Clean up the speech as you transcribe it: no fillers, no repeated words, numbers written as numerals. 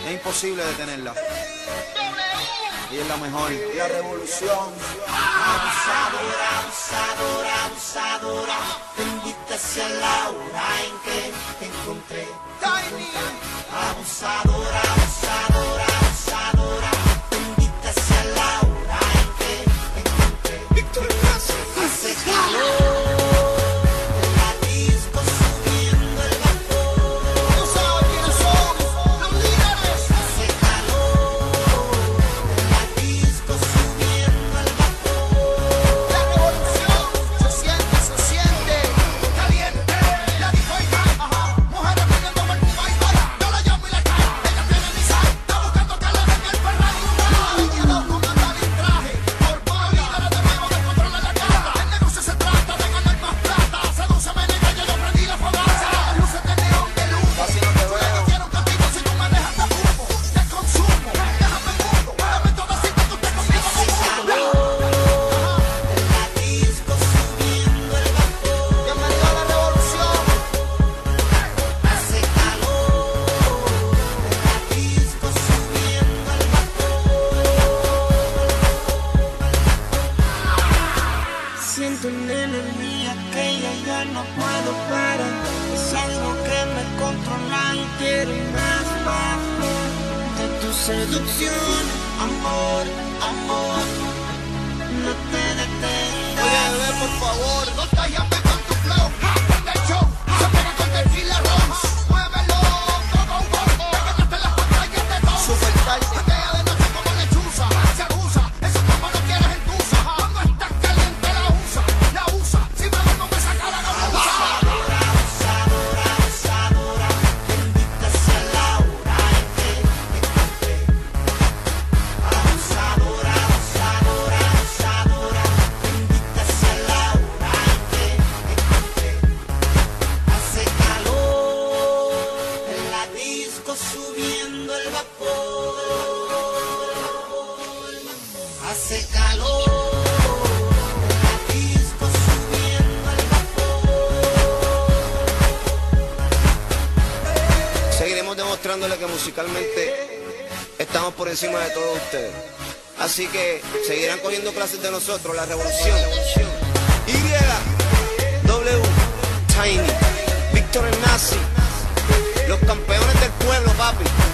Es imposible detenerla. Ella es la mejor. La revolución. Abusadora, abusadora, abusadora. Te invito hacia la hora en que te encontré. Tiny. Abusadora, abusadora, abusadora. Te invito hacia la hora en que te encontré. Víctor Nazi. Hace calor. Siento una energía que ya no puedo parar. Es algo que me controla y quiero más, más de tu seducción. Amor, amor, no te detengas. Oye, bebé, por favor. No te llames con tu flow. Este show se pega con tequila ron. Muévelo, go, go, go. Pégate en las pantallas de dos. Super tarde. Patea de noche como lechuza. Se abusa, eso como no quieres en tusa. Cuando estás caliente la usa. La usa, si me ves no me saca la gamuza. Abusadora, abusadora, abusadora. Te invito hacia la hora en que te encontré. Abusadora, abusadora, abusadora. Te invito hacia la hora en que te encontré. Hace calor en la disco subiendo el vapor. Hace calor en la disco subiendo el vapor. Seguiremos demostrándole que musicalmente estamos por encima de todos ustedes. Así que seguirán cogiendo clases de nosotros, la revolución. Y, W, Tiny, Víctor Nazi, los campeones del pueblo, papi.